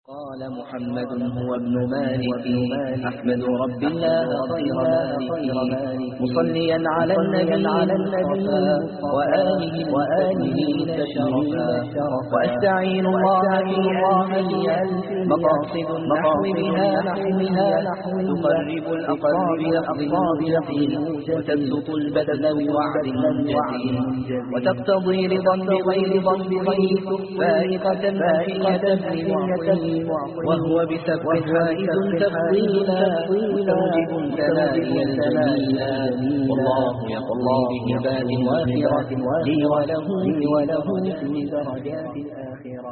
قال محمد هو ابن مالك أحمد رب الله خير مالك مصليا على النبي وآله تشرفا وأستعين الله في ألف مقاصد النحو بها تقرب الأقراب لفظ وتبسط البذل بوعد منجز وتقتضي رضا بغير ضنبه فائقة وهو بسبب حائز تفضيلا مستوجب تنالي الجميلا والله يقضي بهبات وافرة لي وله في درجات الآخرة.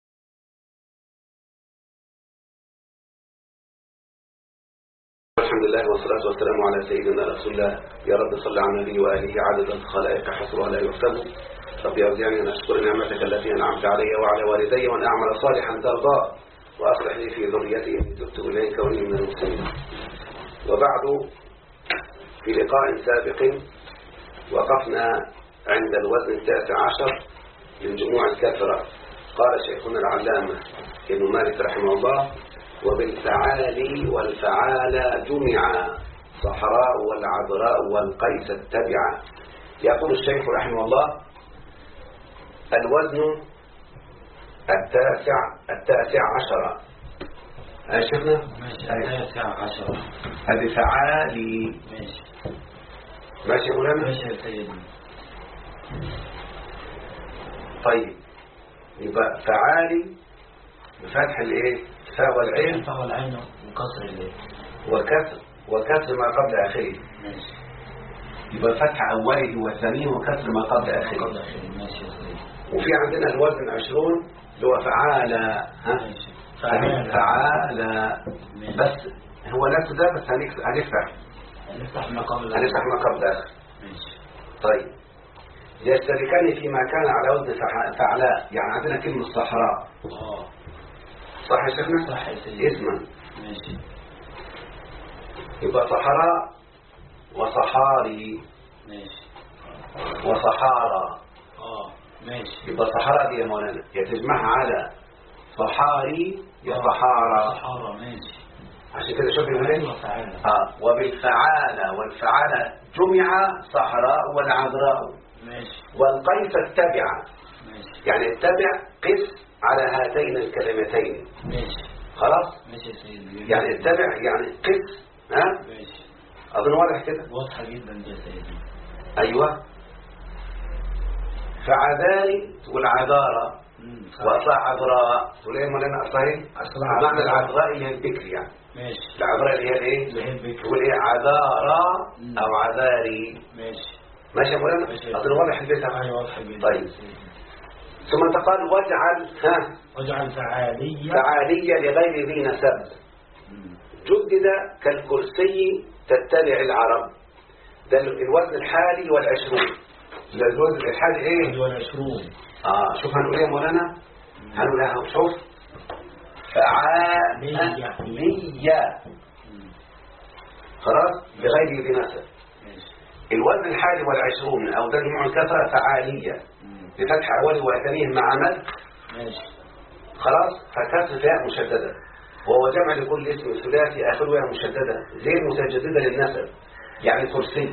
الحمد لله والصلاة والسلام على سيدنا رسول الله. يا رب صل على النبي وآله عدد الخلائق حصرها لا يحسب. رب أوزعني أن أشكر نعمتك التي أنعمت علي وعلى والدي وأن أعمل صالحا ترضاه وأصلح لي في ذريتي إني تبت إليك وإني من المسلمين. وبعد، في لقاء سابق وقفنا عند الوزن 19 للجموع الكافرة. قال شيخنا العلامة ابن مالك رحمه الله: وبالفعال والفعال جمعا صحراء والعذراء والقيس التبعا. يقول الشيخ رحمه الله: الوزن التاسع عشر. شفنا التاسع عشر بفعالي. ماشي يا مولانا؟ ماشي يا سيدي. طيب، يبقى فعالي بفتح الايه؟ فاء والعين وكسر الايه؟ وكسر ما قبل اخره. ماشي. يبقى فتح اوله وثانيه وكسر ما قبل اخره. ماشي يا سيدي. وفي عندنا الوزن 20 اللي هو فعالة. فعالة. بس هو نفس ده، بس هنفتح ما قبل آخر. طيب، يشتركان فيما كان على وزن فعلاء. يعني عندنا كلمة صحراء. صح يا شيخنا؟ صح يا سيدي. اسما. ماشي. يبقى صحراء وصحاري. ماشي. وصحارى. ماشي. يبقى صحراء دي يا مولانا يا تجمعها على صحاري يا صحارى. ماشي. عشان كده شوف المهم. وبالفعالة والفعالة جمع صحراء والعذراء. ماشي. والقيس التبع. ماشي. يعني التبع قس على هاتين الكلمتين. ماشي. خلاص. ماشي يا سيدي. يعني التبع يعني قس. ماشي. اظن واضح كده. واضحة جدا يا سيدي. ايوه. فعذاري تقول عذارى واصلا عذراء تقول ايه مولانا؟ اصلا معنى العذراء اللي هي البكر يعني. ماشي. العذراء اللي هي الايه؟ تقول ايه؟ عذارى او عذاري. ماشي يا مولانا؟ اظن واضح البيت. ايوه واضح جدا. طيب، ثم تقال واجعل فعالية لغير ذي نسب. جدد كالكرسي تتبع العرب. ده الوزن الحالي والعشرون. الوزن الحالي ايه؟ والعشرون. شوف هنقول ايه يا مولانا؟ هنقول ايه؟ شوف فعالية. خلاص. بغير ذي نسب. الوزن الحالي والعشرون او ده جمع الكثرة فعالية بفتح اوله واثنيه مع مد. خلاص. فكسر فيها مشددة، وهو جمع لكل اسم ثلاثي اخره مشددة زي متجددة للنسب. يعني كرسي.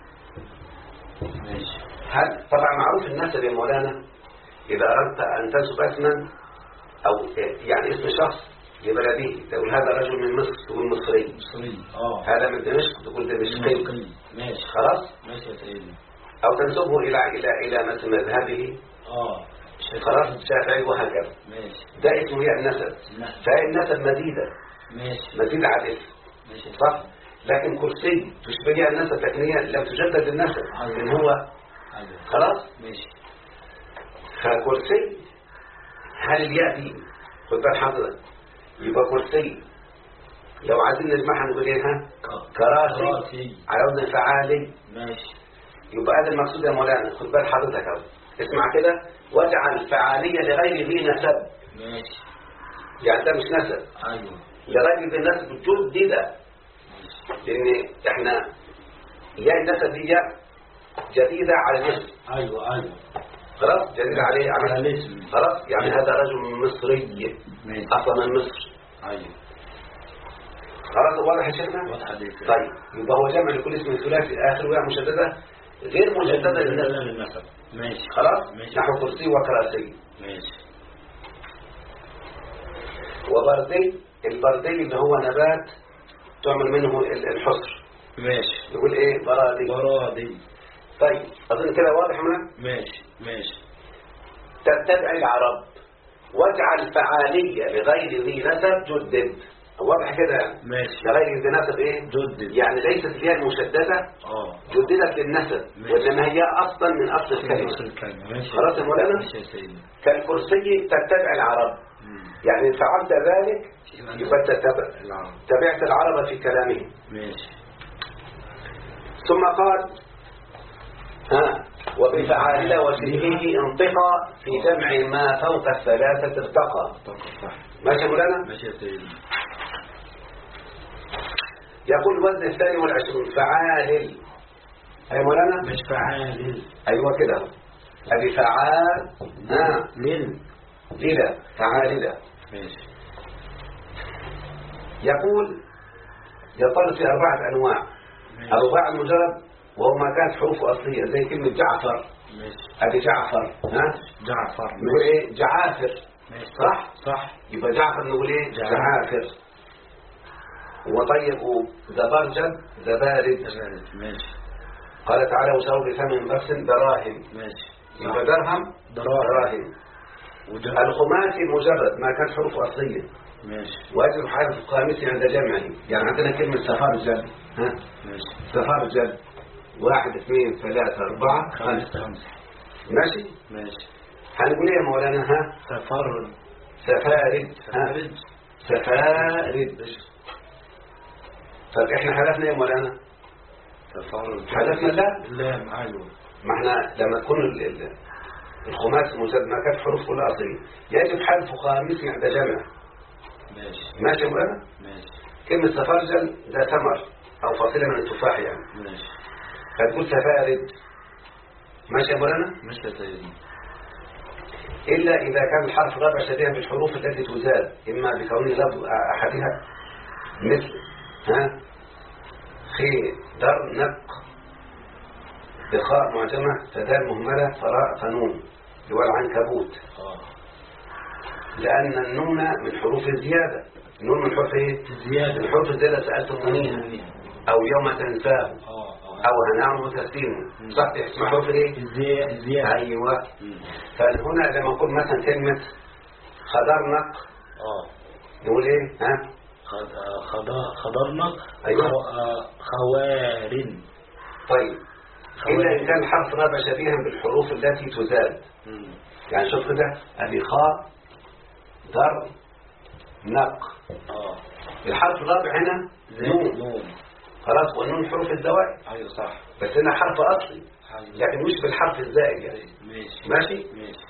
طبعا معروف النسب يا مولانا. إذا أردت أن تنسب اسما أو يعني اسم شخص لبلده تقول هذا رجل من مصر تقول مصري. هذا من دمشق تقول دمشقي. ماشي. خلاص. ماشي يا سيدي. أو تنسبه إلى مثل مذهبه. خلاص. شافعي وهكذا. ماشي. ده اسمه هي النسب. فهي النسب مزيدة. ماشي. مزيدة على الاسم. ماشي. صح. لكن كرسي تشبه بها النسب، لكن هي لم تجدد النسب. لكن هو خلاص. ماشي. فكرسي هل الياء دي خد بال حضرتك يبقى كرسي لو عايزين نجمعها نقول ايه؟ كراسي على وزن فعالي. ماشي. يبقى هذا المقصود يا مولانا. خد بال حضرتك اهو، اسمع كده: واجعل فعالية لغير ذي نسب. ماشي. يعني ده مش نسب. ايوه. لغير ذي نسب جدد، لان احنا ياء النسب دي جديدة على الاسم. ايوه. خلاص جديد عليه على عليه الاسم. خلاص يعني هذا رجل مصري ماشي. أصلا من مصر. ايوه خلاص واضح يا شيخنا؟ واضحه دي. طيب يبقى هو جمع لكل اسم ثلاثي آخر وياء مشددة غير مشددة للنسب. للنسب. ماشي خلاص ماشي. نحو كرسي وكراسي. ماشي. وبردي، البردي اللي هو نبات تعمل منه الحصر. ماشي. يقول ايه؟ برادي. برادي. طيب اظن كده واضح هنا؟ ماشي ماشي. تتبع العرب واجعل فعالية لغير ذي نسب جدد. واضح كده يعني؟ ماشي. لغير ذي نسب ايه؟ جدد. يعني ليست الياء المشددة جددت للنسب، وانما هي اصلا من اصل الكلمة. ماشي. خلاص يا مولانا؟ ماشي يا سيدي. كالكرسي تتبع العرب. يعني فعلت ذلك يبقى تبعت العرب في كلامهم. ماشي. ثم قال وبفعال وشبهه انطقى في جمع ما فوق الثلاثة ارتقى. ماشي يا مولانا؟ ماشي يا سيدي. يقول الوزن الثاني والعشرون فعال. يا مولانا؟ مش فعال. ايوه كده. ادي فعال للا فعال لا. ماشي. يقول يطلق في 4 أنواع. الرباع المجرد وهو ما كانت حروفه أصلية زي كلمة جعفر. ماشي. أدي جعفر. جعفر. نقول إيه؟ جعافر. ماشي. صح. يبقى جعفر نقول إيه؟ جعافر. وطيب زبرجد زبارد. ماشي. قال تعالى وشروا بثمن بخس دراهم. ماشي. يبقى درهم دراهم. الخماسي المجرد ما كانت حروفه أصلية. ماشي. واجب حرف الخامسي عند جمعه. يعني عندنا كلمة سفارجل. ماشي. سفارجل 1 2 3 4 5. ماشي. ماشي. هنقول ايه يا مولانا؟ سفارد. سفارد. سفارد. طب احنا حذفنا ايه يا مولانا؟ سفارد. حذفنا لا معايا. ما احنا لما تكون الخماس المجرد ما كانت حروف كلها أصلية يجب حذف خامسي عند جمع. ماشي يا مولانا؟ ماشي. كلمة سفارجل ده ثمر أو فصيلة من التفاح يعني. ماشي. فتقول سفارد. ماشي يا مولانا؟ ماشي يا سيدي. إلا إذا كان الحرف الرابع شبيها بالحروف التي تزاد إما بكونه لفظ أحدها مثل خي در نق بخاء معجمة فدال مهملة فراء قانون اللي هو العنكبوت. لأن النون من حروف الزيادة. النون من حروف ايه؟ الزيادة. من حروف الزيادة سألتمونيها أو يوم تنساه أو هنعمل تسليم. صح اسم حروف ايه؟ الزيادة. أيوة. فهنا لما نقول مثلا كلمة خضرنق نقول ايه؟ خضرنق. أيوة. خوارن. طيب إلا إن كان الحرف رابع شبيها بالحروف التي تزاد. يعني شوف كده ادي خاء در نق. الحرف الرابع هنا نون. خلاص والنون حروف الزوائد. ايوه صح. بس هنا حرف اصلي لكن مش بالحرف الزائد يعني. ماشي.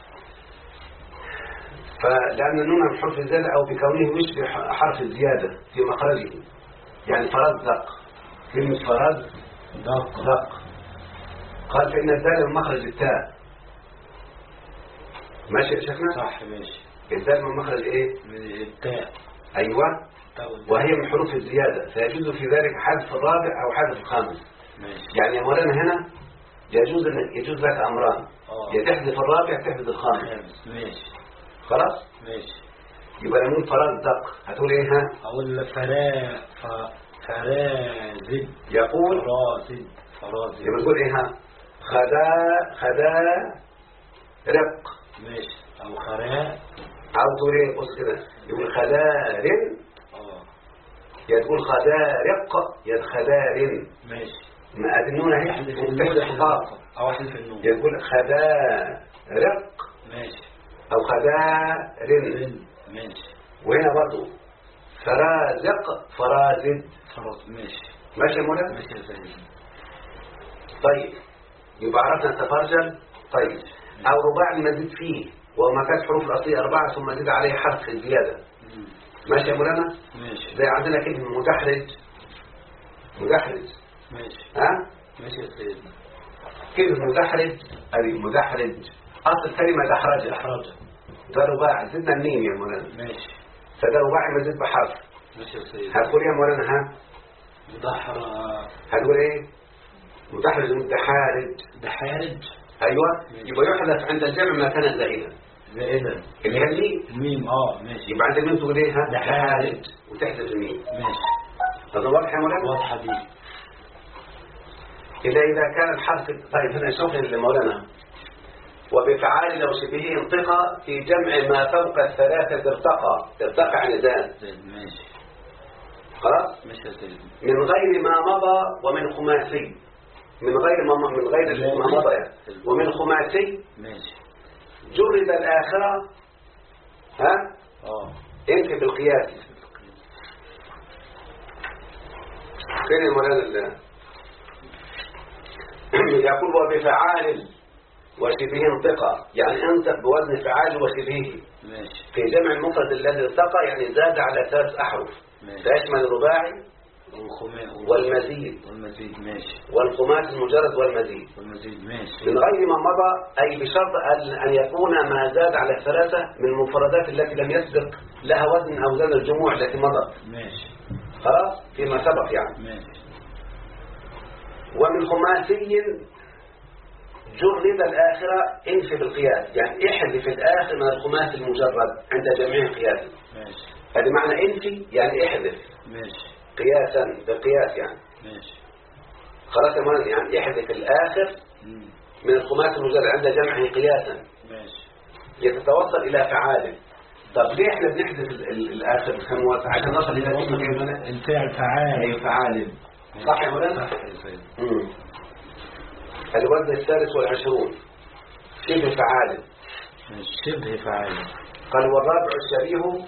فلأن النون من حرف الزيادة أو بكونه مش بحرف الزيادة في مخرجه. يعني فرزق. كلمة فرز دق. قال فإن الدال من مخرج التاء. ماشي يا شيخنا؟ صح ماشي. الدال من مخرج ايه؟ من التاء. ايوه. وهي من حروف الزيادة فيجوز في ذلك حذف الرابع او حذف الخامس. ماشي. يعني يا مولانا هنا يجوز لك امران. يا تحذف الرابع تحذف الخامس. ماشي. خلاص؟ ماشي. يبقى نقول فراز دق. هتقول ايه اقول فرازد. يقول فرازد. يبقى تقول ايه خدا رق. ماشي. او خراء. عاوز تقول ايه؟ بص كده يقول خدارن. يا تقول خدارق يا خدارن. ماشي. ما النون اهي مفتاح الخاء او احذف النون. يا تقول خدارق. ماشي. او خدارن. ماشي. وهنا برضو فرازق فرازد. ماشي يا مولانا؟ ماشي يا سيدي. طيب يبقى عرفنا التفرجل. طيب او رباع المزيد فيه وما كانت حروف الأصلية 4 ثم زيد عليه حرف الزيادة. ماشي يا مولانا؟ ماشي. زي عندنا كلمة مدحرج. ماشي. ها؟ ماشي يا سيدنا. كلمة مدحرج أي مدحرج أصل كلمة دحرجة دحرجة. ده رباعي، زدنا الميم يا مولانا. ماشي. فده رباعي مزيد بحرف. ماشي يا سيدي. هتقول يا مولانا ها؟ دحر. هتقول ايه؟ مدحرج متحارج. دحارج. ايوه. يبقى يحدث عند الجمع ما كان زائدا. زائدا. اللي هي الميم. الميم. ماشي. يبقى عند الميم تقول ايه ها؟ دحارج. وتحذف الميم. ماشي. هذا واضح يا مولانا؟ واضحة دي. إذا كان الحرف. طيب هنا شوف مولانا. وبفعال لو شبهه انطقى في جمع ما فوق الثلاثة ارتقى عن زاد. ماشي. خلاص؟ ماشي يا سيدي. من غير ما مضى ومن خماسي. من غير ما مضى يعني. ومن خماسي. ماشي. جرد الآخرة. ها؟ انت بالقياس. فين المولانا يقول وبفعال وشبه انطقى، يعني انطق بوزن فعال وشبهه. ماشي. في جمع المفرد الذي ارتقى يعني زاد على 3 أحرف. فيشمل الرباعي والمزيد. ماشي. والخماس المجرد والمزيد. ماشي. من غير ما مضى أي بشرط أن يكون ما زاد على 3 من المفردات التي لم يسبق لها وزن أوزان الجموع التي مضت. ماشي. خلاص فيما سبق يعني. ماشي. ومن خماسي جرد الآخرة انفي بالقياس، يعني احذف الآخر من الخماس المجرد عند جميع قياس. ماشي. هذا معنى انفي يعني احذف. ماشي. قياسا بالقياس يعني. ماشي. خلاص يا مولانا، يعني احذف الآخر من الخماس المجرد عند جمعه قياسا. ماشي. يتتوصل إلى فعال. طب ليه احنا بنحذف الآخر الخموات عشان نصل إلى كلمة الفعل فعال. أي فعال. صح يا مولانا؟ صح يا سيدي. الوزن 23 شبه فعال. شبه فعال. قال والرابع الشبيه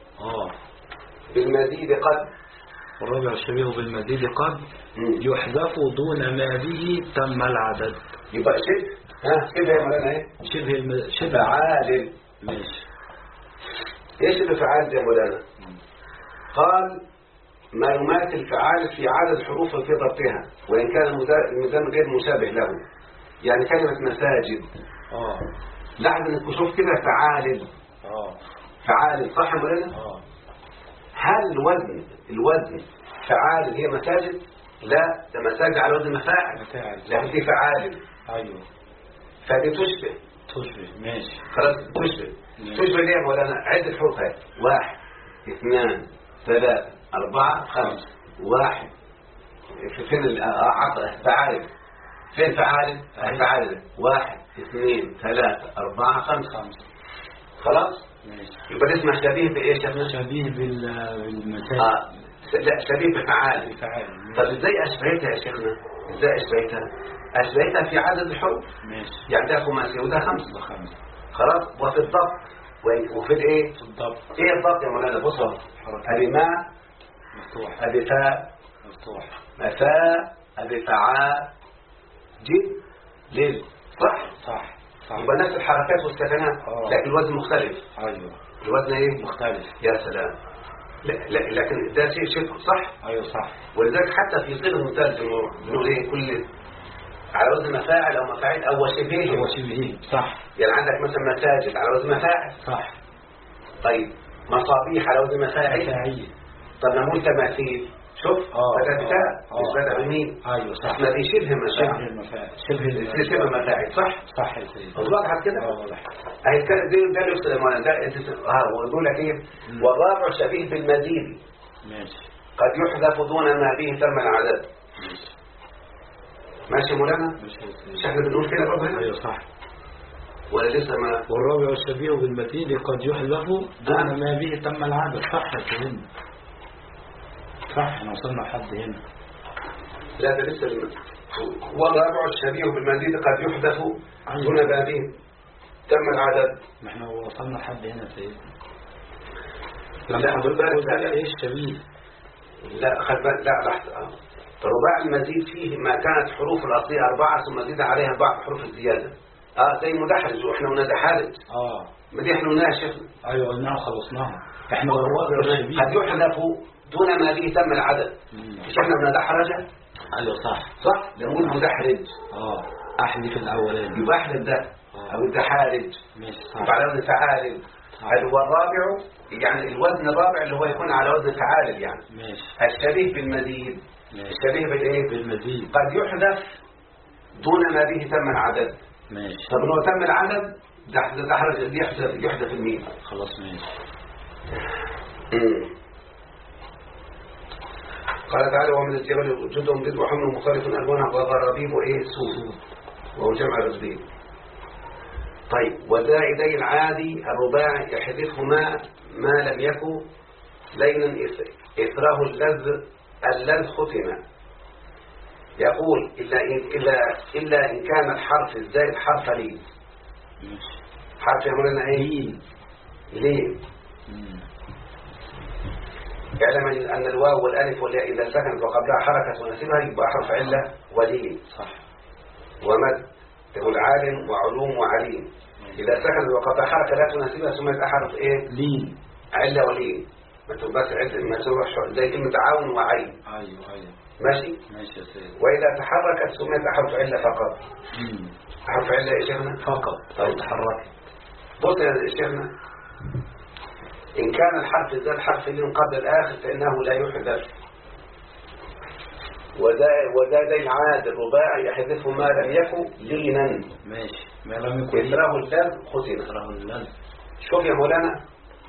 بالمزيد قد. والرابع الشبيه بالمزيد قد يحذف دون ما به تم العدد. يبقى شبه شبه يا مولانا ايه؟ شبه فعال. ماشي. ايش شبه فعال يا مولانا؟ قال ما يماثل فعال في عدد حروف في ضبطها وإن كان الميزان غير مشابه له. يعني كلمة مساجد لاحظ انك تشوف كده فعال. فعال صح يا مولانا؟ هل الوزن فعال هي مساجد؟ لا، ده مساجد على وزن مفاعل. لكن في فعال. ايوه. فدي تشبه. ماشي. خلاص تشبه ليه يا مولانا؟ عد الحروف هاي 1 2 3 4 5 1. فين فعال؟ فين فعال؟ فعال 1 2 3 4 5. خلاص؟ يبقى اسمه شبيه بايش يا ابني؟ شبيه بالمساجد. لا شبيه بفعال. طب ازاي اشبهتها يا شيخنا؟ ازاي اشبهتها في عدد الحروف. ماشي. يعني ده خماسي وده 5. خلاص. وفي الضبط وفي الايه؟ في الضبط. ايه الضبط يا مولانا؟ بص ادي ما مفتوح، ادي فاء مفتوح، فاء ادي فعاء جد ليل. صح. يبقى نفس الحركات والسكنات لكن الوزن مختلف. ايوه. الوزن ايه؟ مختلف. يا سلام. لا لكن ده شيء صح. ايوه صح. ولذلك حتى في صيغه ممتاز بنقول ايه كل على وزن مفاعل او مفاعيل او شبهه. صح. يعني عندك مثلا مساجد على وزن مفاعل. صح. طيب مصابيح على وزن مفاعيل. طب نقول تماثيل. شوف بدأ بتاع مش بدأ بمين. ايوه صح. ما دي شبه مفاعل. مفاعل. صح يا سيدي. واضح كده. اهي كده ده ويقول لك ايه والرابع شبيه بالمزيد. ماشي. قد يحذف دون ما به تم العدد. ماشي مولانا؟ مش احنا بنقول كده برضه هنا؟ ايوه صح. ولا لسه ما. والرابع الشبيه بالمزيد قد يحذف دون ما به تم العدد. صح يا سيدي. صح. احنا وصلنا لحد هنا. لا ده لسه والرابع الشبيه بالمزيد قد يحذف دون ما به تم العدد. ما احنا وصلنا لحد هنا يا سيدي. لا خد بالك ايه الشبيه؟ لا خد بالك لا لحظه. رباع المزيد فيه ما كانت حروف الأصلية 4 ثم زيد عليها بعض حروف الزيادة. زي مدحرج واحنا قلنا دحارج. ما دي احنا قلناها شيخنا. ايوه قلناها خلصناها. احنا قد يحذف دون ما به تم العدد. مش احنا قلنا دحرجة. ايوه صح. نقول مدحرج. احذف الاولاني. يبقى احذف ده. أو الدحارج ماشي على وزن فعالل. هذا هو الرابع، يعني الوزن الرابع اللي هو يكون على وزن فعالل يعني. ماشي. الشبيه بالمزيد. الشبيه بالايه؟ بالمزيد. قد يحذف دون ما به تم العدد. ماشي. طب لو تم العدد دحرج يحذف الميم. خلاص ماشي. قال تعالى ومن الجبل جدهم ضد وحمل مختلف ألوانها وغرابيب إيه سود وهو جمع رزبين. طيب وزائدي العادي الرباعي يحذفهما ما لم يكن لينا إثره اللذ ختم. يقول إلا إن كان الحرف الزائد حرف لين. حرف يعملنا إيه؟ لين. يعلم أن الواو والألف والياء إذا سكنت وقبلها حركة ونسبها يبقى حرف علة ولين. صح. ومد تقول عالم وعلوم وعليم. إذا سكنت وقبلها حركة لا تناسبها ثم يبقى حرف إيه؟ لين. علة ولين. ما تبقاش علة، ما تروح زي كلمة عون وعين. أيوه. ماشي؟ ماشي يا سيدي. وإذا تحركت ثم يبقى حرف علة فقط. حرف علة يا شيخنا؟ فقط. طيب تحركت. بص يا شيخنا، إن كان الحرف الزاد حرف لين قبل الآخر فإنه لا يحذف. وزاد العاد الرباعي يحذفه ما لم يكن لينا. ماشي. ما لم يكن إثره اللذ ختم. إثره اللذ. شوف يا مولانا،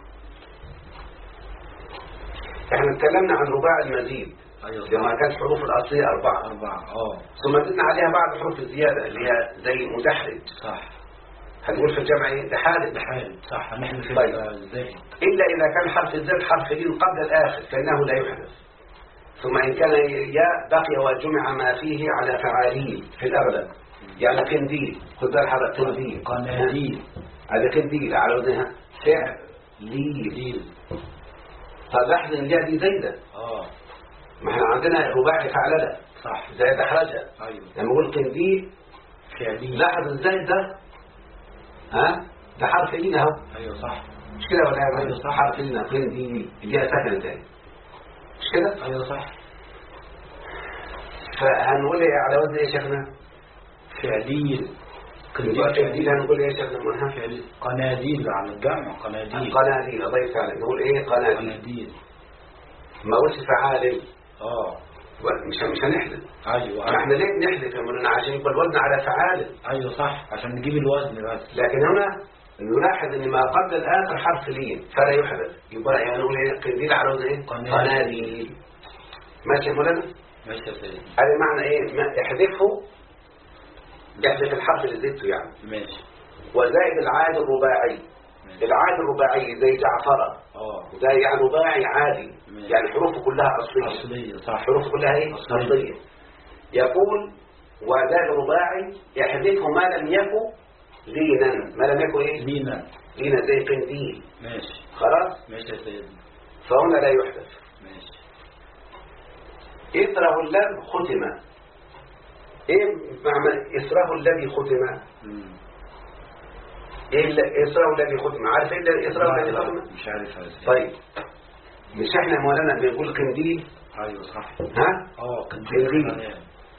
احنا اتكلمنا عن رباع المزيد. أيوة. لما كانت حروف الأصلية 4 ثم زدنا عليها بعض حروف الزيادة اللي هي زي مدحرج. صح. هنقول في الجمع ايه؟ دحارج. صح. نحن في طيب. الزائد. إلا إذا كان حرف الزاد حرف لين قبل الآخر فإنه لا يحدث. ثم إن كان ياء بقي وجمع ما فيه على فعالين في الأغلب. يعني قنديل، خذ بالك هذا قنديل. قناديل. هذا قنديل على وزنها فعليل. طب لاحظ ان الياء دي زايدة. ما احنا عندنا رباعي فعللة. صح. زي دحرجة. أيوه. لما نقول قنديل فعليل. لاحظ الزايد ده ده حرف لين اهو. ايوه صح. مش كده ولا ايه؟ ايوه صح. حرف لين قنديل الياء ساكنة تاني. مش كده؟ ايوه صح. فهنقول ايه على وزن ايه يا شيخنا؟ فعليل. قنديل هنقول ايه يا شيخنا منها؟ فعليل. قناديل على الجمع. قناديل. قناديل. الله يسعدك. نقول ايه؟ قناديل. ما قلتش فعالل. مش هنحذف. ايوه. احنا ليه بنحذف يا مولانا؟ عشان يبقى الوزن على فعالل. ايوه صح، عشان نجيب الوزن بس. لكن هنا نلاحظ ان ما قبل الاخر حرف لين فلا يحذف. يبقى يعني نقول ايه؟ قنديل على وزن ايه؟ قناديل. ماشي يا مولانا؟ ماشي يا سيدي. هذا معنى ايه؟ احذفه، يحذف الحرف اللي زدته يعني. ماشي. وزائد العاد الرباعي. العاد الرباعي زي جعفرة. زي يعني رباعي عادي. ماشي. يعني حروفه كلها أصلية. صح. حروفه كلها ايه؟ أصلية. يقول وزائد الرباعي يحذفه ما لم يكن لينا. ما لم يكن ايه؟ لينا زي قنديل. ماشي. خلاص؟ ماشي يا سيدي. فهنا لا يحذف. ماشي. إثره اللذ ختم. ايه معنى إثره الذي ختم؟ ايه إثره الذي ختم؟ عارف ايه إثره الذي ختم؟ مش عارف هذا. طيب مش احنا مولانا بنقول قنديل؟ ايوه صح. قنديل.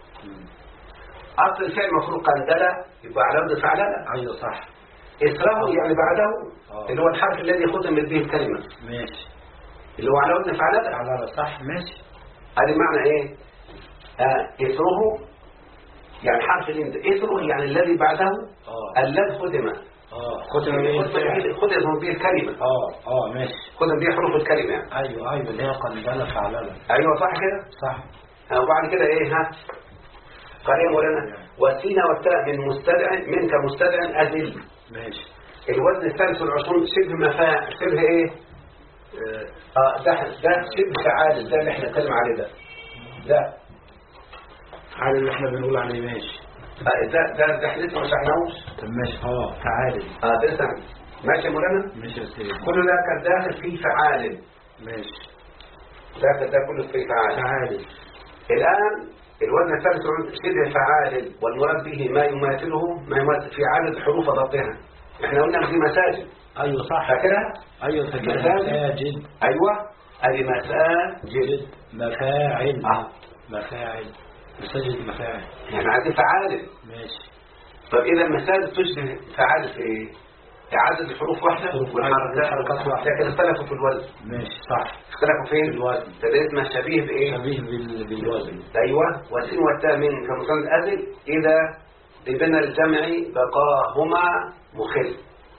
اصل الفعل مفروض قندلة يبقى على وزن فعللة. ايوه صح. إثره يعني بعده اللي هو الحرف الذي ختمت به الكلمة. ماشي. اللي هو على وزن فعللة. صح. ماشي. هذا معنى ايه؟ إثره يعني حرف الإند. إثره يعني الذي بعده الذي ختم. ختم به الكلمة. ماشي. ختم به حروف الكلمة يعني. ايوه اللي هي قندلة فعللة. ايوه صح كده. صح. وبعد كده ايه قال يا مولانا والسين والتاء منك مستدع أذل. ماشي. الوزن الثالث والعشرون شبه مفاعل. شبه ايه؟ ده شبه فعال. ده اللي احنا نتكلم عليه. ده فعال اللي احنا بنقول عليه. ماشي. ده احنا لسه ما شرحناهوش. طب ماشي. فعال. ده ماشي يا مولانا. ماشي يا سيدي. كل ده كان داخل فيه فعال. ماشي. ده كله فيه فعال. الآن الوزن الثالث شبه فعال والمراد به ما يماثله في عدد حروف ضبطها. احنا قلنا في مساجد. ايوه صح. فاكرها؟ ايوه مساجد. ايوه ادي مساجد. مفاعل. مفاعل. مساجد مفاعل. يعني عايزين فعال. ماشي. طب إذا المساجد تشبه فعال في إيه؟ عدد الحروف واحدة والحركات واحدة، لكن اختلفوا في الوزن. ماشي صح. اختلفوا فين؟ في الوزن. فده اسمه شبيه بإيه؟ شبيه بالوزن. أيوة. والسين والتاء من كمثال الأزل إذا ببنى الجمع بقاهما مخل.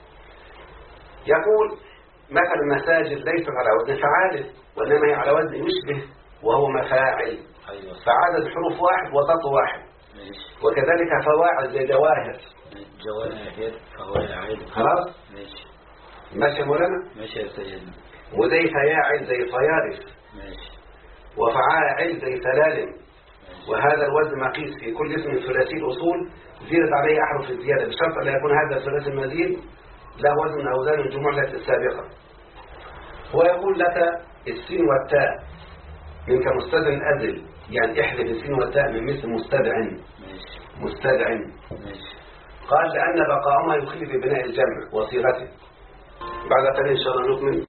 يقول مثل المساجد ليست على وزن فعال وإنما هي على وزن يشبه وهو مفاعل. أيوة. فعدد الحروف واحد وضبط واحد. ماشي. وكذلك فواعل زي جواهر. جواهر فواعل. خلاص ماشي. ماشي يا مولانا. ماشي يا سيدنا. وزي فياعل زي طيارف. ماشي. وفعاعل زي سلالم. وهذا الوزن مقيس في كل اسم ثلاثي الأصول زيدت عليه أحرف الزيادة بشرط أن يكون هذا الثلاثي المزيد له وزن أوزان الجملة السابقة. ويقول لك السين والتاء منك مستدع أزل، يعني احذف السين والتاء من مثل مستدع. مستدع. قال لأن بقاهما يخلي في بناء الجمع وصيغته. بعد قليل إن شاء الله نكمل.